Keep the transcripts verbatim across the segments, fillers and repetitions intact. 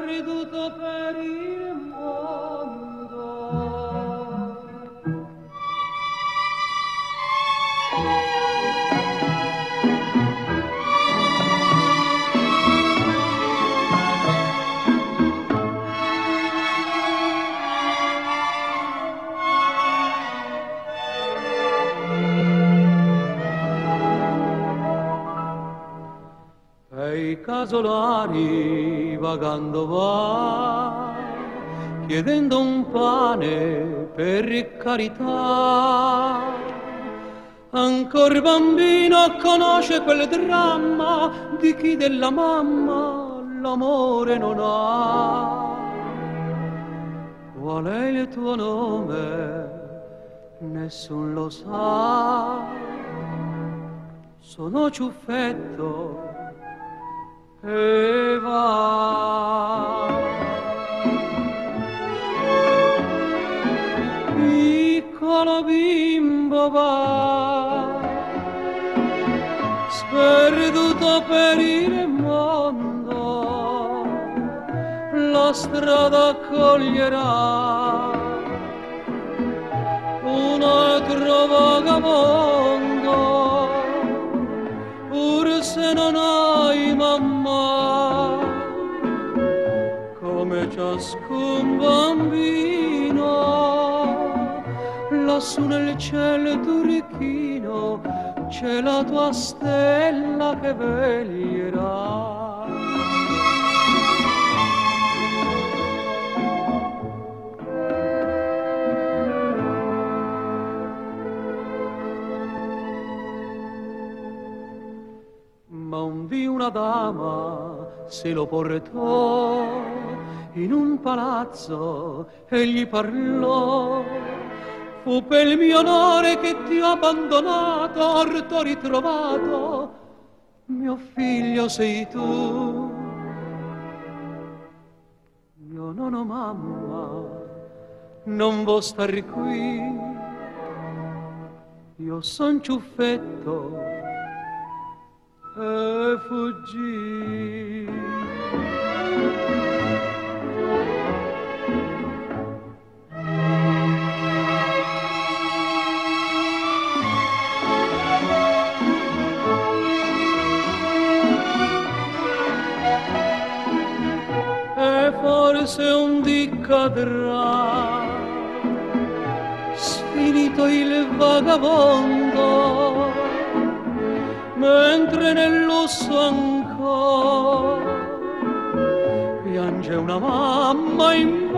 sperduto per il mondo. E i casolari vagando va, chiedendo un pane per carità. Ancor bambino conosce quel dramma di chi della mamma l'amore non ha. Qual è il tuo nome? Nessun lo sa. Sono ciuffetto e va. Piccolo bimbo va, sperduto per il mondo, la strada coglierà un altro vagabondo, pur se non hai mamma, come ciascun bambino, lassù nel cielo turchino c'è la tua stella che veglierà. Ma un dì una dama se lo portò in un palazzo e gli parlò: fu per il mio onore che ti ho abbandonato, or t'ho ritrovato, mio figlio sei tu. Io non ho mamma, non vo' star qui, io son ciuffetto e fuggì. E forse un dì cadrà, sfinito il vagabondo, mentre nel lusso ancora piange una mamma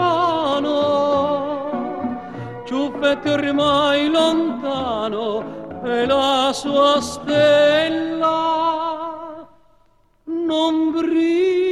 invano, ciuffetti ormai lontano e la sua stella non brilla.